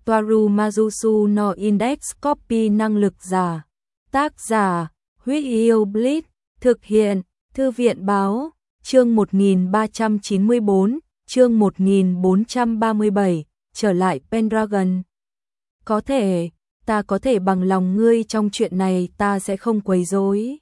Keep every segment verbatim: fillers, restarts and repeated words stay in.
Toaru Majusu no Index Copy năng lực giả. Tác giả, Huyết Yêu Blitz, thực hiện, Thư viện Báo, chương một nghìn ba trăm chín mươi bốn, chương một nghìn bốn trăm ba mươi bảy, trở lại Pendragon. Có thể, ta có thể bằng lòng ngươi trong chuyện này, ta sẽ không quấy rối.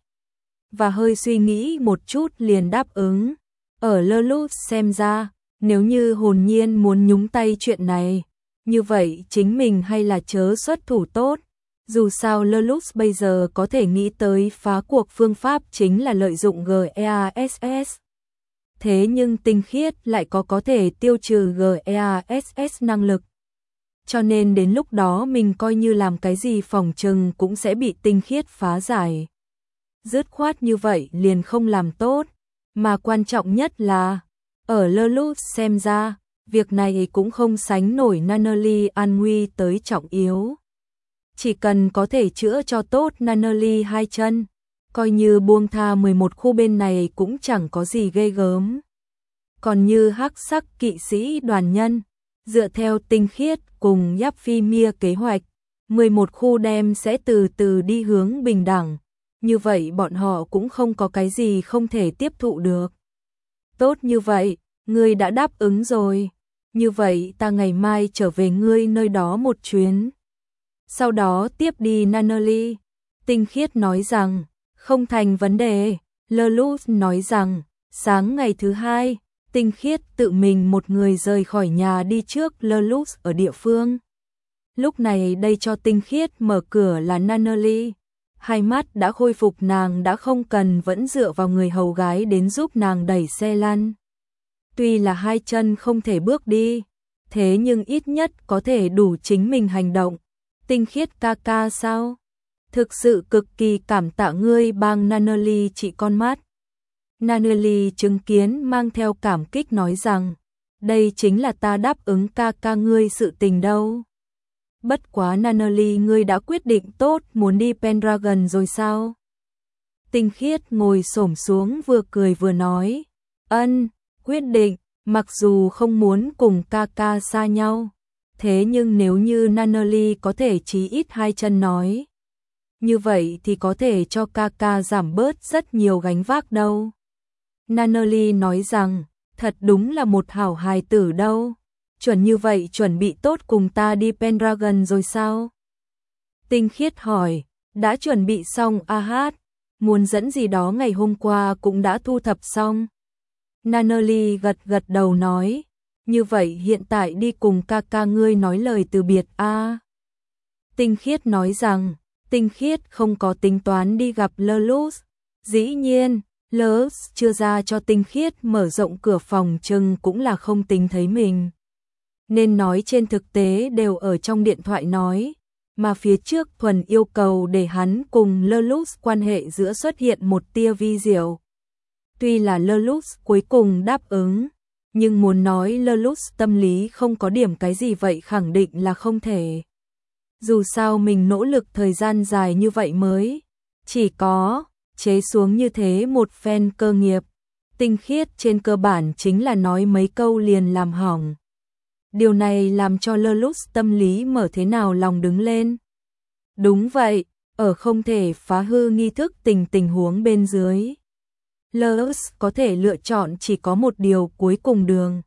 Và hơi suy nghĩ một chút liền đáp ứng. Ở Lelouch xem ra, nếu như hồn nhiên muốn nhúng tay chuyện này, như vậy chính mình hay là chớ xuất thủ tốt. Dù sao Lelouch bây giờ có thể nghĩ tới phá cuộc phương pháp chính là lợi dụng giê e a ét ét. Thế nhưng Tinh Khiết lại có có thể tiêu trừ giê e a ét ét năng lực. Cho nên đến lúc đó mình coi như làm cái gì phỏng chừng cũng sẽ bị Tinh Khiết phá giải. Dứt khoát như vậy liền không làm tốt. Mà quan trọng nhất là, ở Lelouch xem ra, việc này cũng không sánh nổi Nunnally an nguy tới trọng yếu. Chỉ cần có thể chữa cho tốt Nunnally hai chân, coi như buông tha mười một khu bên này cũng chẳng có gì ghê gớm. Còn như hắc sắc kỵ sĩ đoàn nhân, dựa theo Tinh Khiết cùng Giáp Phi Mia kế hoạch, mười một khu đem sẽ từ từ đi hướng bình đẳng. Như vậy bọn họ cũng không có cái gì không thể tiếp thụ được. Tốt như vậy, ngươi đã đáp ứng rồi. Như vậy ta ngày mai trở về ngươi nơi đó một chuyến. Sau đó tiếp đi Nunnally. Tinh Khiết nói rằng, không thành vấn đề. Lelouch nói rằng, sáng ngày thứ hai, Tinh Khiết tự mình một người rời khỏi nhà đi trước Lelouch ở địa phương. Lúc này đây cho Tinh Khiết mở cửa là Nunnally. Hai mắt đã khôi phục, nàng đã không cần vẫn dựa vào người hầu gái đến giúp nàng đẩy xe lăn. Tuy là hai chân không thể bước đi, thế nhưng ít nhất có thể đủ chính mình hành động. Tinh Khiết ca ca sao? Thực sự cực kỳ cảm tạ ngươi bang Nunnally trị con mắt. Nunnally chứng kiến mang theo cảm kích nói rằng, đây chính là ta đáp ứng ca ca ngươi sự tình đâu. Bất quá Nunnally ngươi đã quyết định tốt muốn đi Pendragon rồi sao? Tinh Khiết ngồi xổm xuống vừa cười vừa nói, ân, quyết định, mặc dù không muốn cùng ca ca xa nhau. Thế nhưng nếu như Nunnally có thể chí ít hai chân nói, như vậy thì có thể cho ca ca giảm bớt rất nhiều gánh vác đâu. Nunnally nói rằng, thật đúng là một hảo hài tử đâu. Chuẩn như vậy chuẩn bị tốt cùng ta đi Pendragon rồi sao? Tinh Khiết hỏi, đã chuẩn bị xong a hát, muốn dẫn gì đó ngày hôm qua cũng đã thu thập xong. Nunnally gật gật đầu nói, như vậy hiện tại đi cùng ca ca ngươi nói lời từ biệt a. À. Tinh Khiết nói rằng, Tinh Khiết không có tính toán đi gặp Lelouch. Dĩ nhiên, Lelouch chưa ra cho Tinh Khiết mở rộng cửa phòng chừng cũng là không tính thấy mình. Nên nói trên thực tế đều ở trong điện thoại nói, mà phía trước thuần yêu cầu để hắn cùng Lelouch quan hệ giữa xuất hiện một tia vi diệu. Tuy là Lelouch cuối cùng đáp ứng, nhưng muốn nói Lelouch tâm lý không có điểm cái gì vậy khẳng định là không thể. Dù sao mình nỗ lực thời gian dài như vậy mới chỉ có chế xuống như thế một phen cơ nghiệp. Tinh Khiết trên cơ bản chính là nói mấy câu liền làm hỏng. Điều này làm cho Lelouch tâm lý mở thế nào lòng đứng lên. Đúng vậy, ở không thể phá hư nghi thức tình tình huống bên dưới, Lelouch có thể lựa chọn chỉ có một điều cuối cùng đường.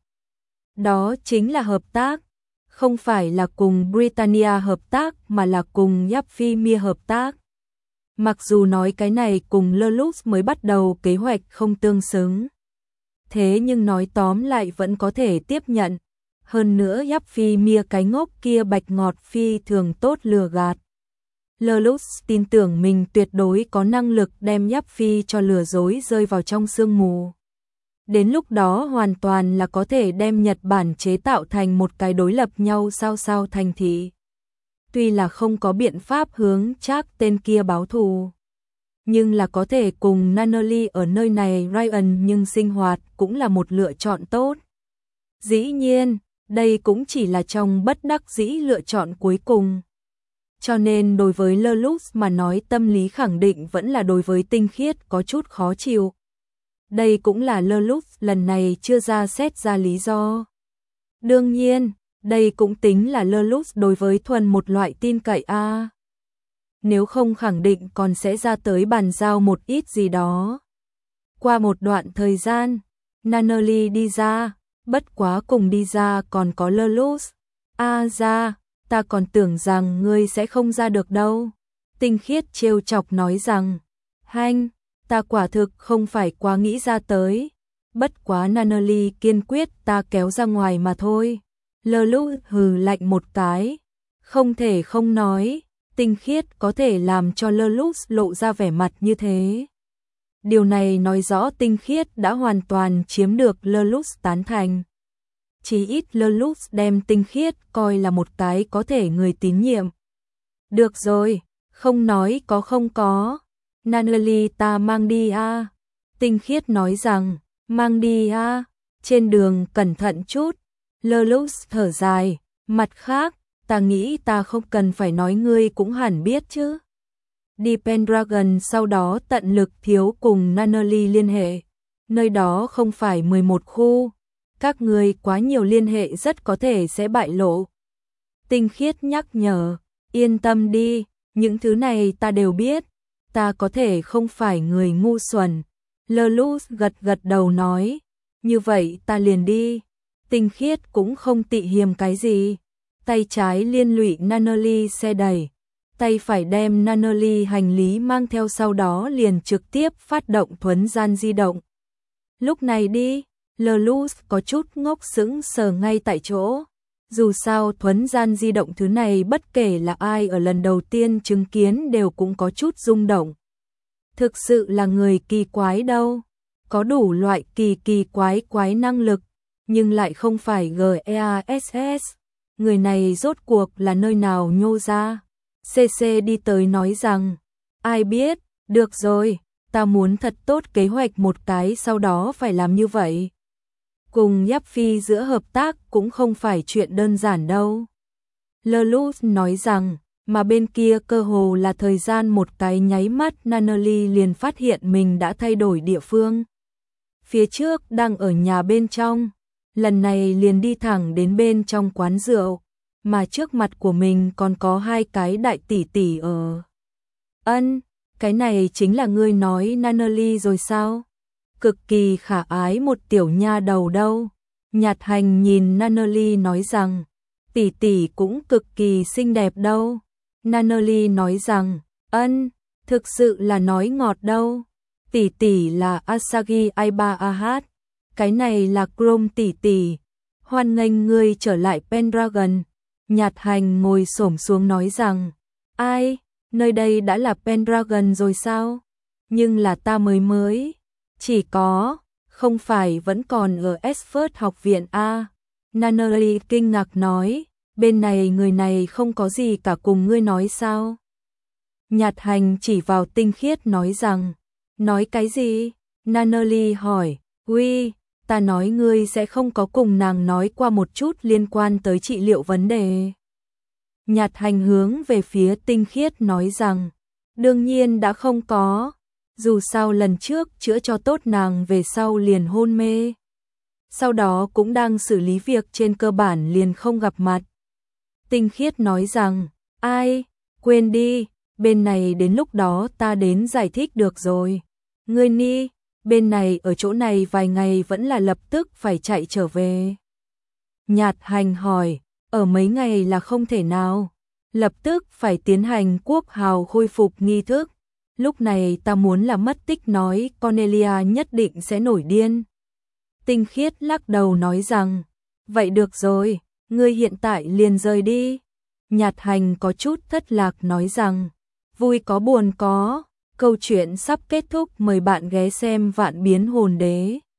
Đó chính là hợp tác. Không phải là cùng Britannia hợp tác mà là cùng Giáp Phi Mia hợp tác. Mặc dù nói cái này cùng Lelouch mới bắt đầu kế hoạch không tương xứng. Thế nhưng nói tóm lại vẫn có thể tiếp nhận. Hơn nữa Giáp Phi Mia cái ngốc kia bạch ngọt phi thường tốt lừa gạt. Lelouch tin tưởng mình tuyệt đối có năng lực đem Giáp Phi cho lừa dối rơi vào trong sương mù. Đến lúc đó hoàn toàn là có thể đem Nhật Bản chế tạo thành một cái đối lập nhau sao sao thành thị. Tuy là không có biện pháp hướng chắc tên kia báo thù, nhưng là có thể cùng Nunnally ở nơi này Ryan nhưng sinh hoạt cũng là một lựa chọn tốt. Dĩ nhiên, đây cũng chỉ là trong bất đắc dĩ lựa chọn cuối cùng. Cho nên đối với Lelouch mà nói tâm lý khẳng định vẫn là đối với Tinh Khiết có chút khó chịu. Đây cũng là Lelouch lần này chưa ra xét ra lý do. Đương nhiên, Đây cũng tính là lơ lút đối với Thuần một loại tin cậy a. À. Nếu không khẳng định còn sẽ ra tới bàn giao một ít gì đó. Qua một đoạn thời gian, Nunnally đi ra, bất quá cùng đi ra còn có lơ lút. A à ra, ta còn tưởng rằng ngươi sẽ không ra được đâu. Tinh Khiết trêu chọc nói rằng, hanh, ta quả thực không phải quá nghĩ ra tới. Bất quá Nunnally kiên quyết ta kéo ra ngoài mà thôi. Lơ lút hừ lạnh một cái, không thể không nói, Tinh Khiết có thể làm cho lơ lút lộ ra vẻ mặt như thế. Điều này nói rõ Tinh Khiết đã hoàn toàn chiếm được lơ lút tán thành. Chỉ ít lơ lút đem Tinh Khiết coi là một cái có thể người tín nhiệm. Được rồi, không nói có không có. Nunnally ta mang đi a. À. Tinh Khiết nói rằng, mang đi a, à. Trên đường cẩn thận chút. Lơ lút thở dài, mặt khác, ta nghĩ ta không cần phải nói ngươi cũng hẳn biết chứ. Đi Pendragon sau đó tận lực thiếu cùng Nunnally liên hệ. Nơi đó không phải mười một khu. Các ngươi quá nhiều liên hệ rất có thể sẽ bại lộ. Tinh Khiết nhắc nhở, yên tâm đi, những thứ này ta đều biết. Ta có thể không phải người ngu xuẩn. Lơ lút gật gật đầu nói, như vậy ta liền đi. Tinh Khiết cũng không tị hiềm cái gì. Tay trái liên lụy Nunnally xe đẩy, tay phải đem Nunnally hành lý mang theo, sau đó liền trực tiếp phát động thuấn gian di động. Lúc này đi, lơ lút có chút ngốc sững sờ ngay tại chỗ. Dù sao thuấn gian di động thứ này bất kể là ai ở lần đầu tiên chứng kiến đều cũng có chút rung động. Thực sự là người kỳ quái đâu, có đủ loại kỳ kỳ quái quái năng lực, nhưng lại không phải GEASS. Người này rốt cuộc là nơi nào nhô ra? xê xê đi tới nói rằng, ai biết, được rồi, ta muốn thật tốt kế hoạch một cái sau đó phải làm như vậy. Cùng Yáp Phi giữa hợp tác cũng không phải chuyện đơn giản đâu. Lơ lút nói rằng, mà bên kia cơ hồ là thời gian một cái nháy mắt Nunnally liền phát hiện mình đã thay đổi địa phương. Phía trước đang ở nhà bên trong, lần này liền đi thẳng đến bên trong quán rượu, mà trước mặt của mình còn có hai cái đại tỷ tỷ ở. Ân, cái này chính là ngươi nói Nunnally rồi sao? Cực kỳ khả ái một tiểu nha đầu đâu. Nhạt Hành nhìn Nunnally nói rằng, tỷ tỷ cũng cực kỳ xinh đẹp đâu. Nunnally nói rằng, ân, thực sự là nói ngọt đâu. Tỷ tỷ là Asagi Aiba Ahat, cái này là Chrome tỷ tỷ. Hoan nghênh ngươi trở lại Pendragon. Nhạt Hành ngồi xổm xuống nói rằng, ai, nơi đây đã là Pendragon rồi sao? Nhưng là ta mới mới, chỉ có, không phải vẫn còn ở Esford học viện a? Nunnally kinh ngạc nói, bên này người này không có gì cả cùng ngươi nói sao? Nhạt Hành chỉ vào Tinh Khiết nói rằng, nói cái gì? Nunnally hỏi, uy, ta nói ngươi sẽ không có cùng nàng nói qua một chút liên quan tới trị liệu vấn đề. Nhạt Hành hướng về phía Tinh Khiết nói rằng, đương nhiên đã không có, dù sao lần trước chữa cho tốt nàng về sau liền hôn mê. Sau đó cũng đang xử lý việc trên cơ bản liền không gặp mặt. Tinh Khiết nói rằng, ai, quên đi, bên này đến lúc đó ta đến giải thích được rồi. Ngươi ni, bên này ở chỗ này vài ngày vẫn là lập tức phải chạy trở về. Nhạt Hành hỏi, ở mấy ngày là không thể nào, lập tức phải tiến hành quốc hào khôi phục nghi thức. Lúc này ta muốn là mất tích nói Cornelia nhất định sẽ nổi điên. Tinh Khiết lắc đầu nói rằng, vậy được rồi, ngươi hiện tại liền rời đi. Nhạt Hành có chút thất lạc nói rằng, vui có buồn có, câu chuyện sắp kết thúc, mời bạn ghé xem Vạn Biến Hồn Đế.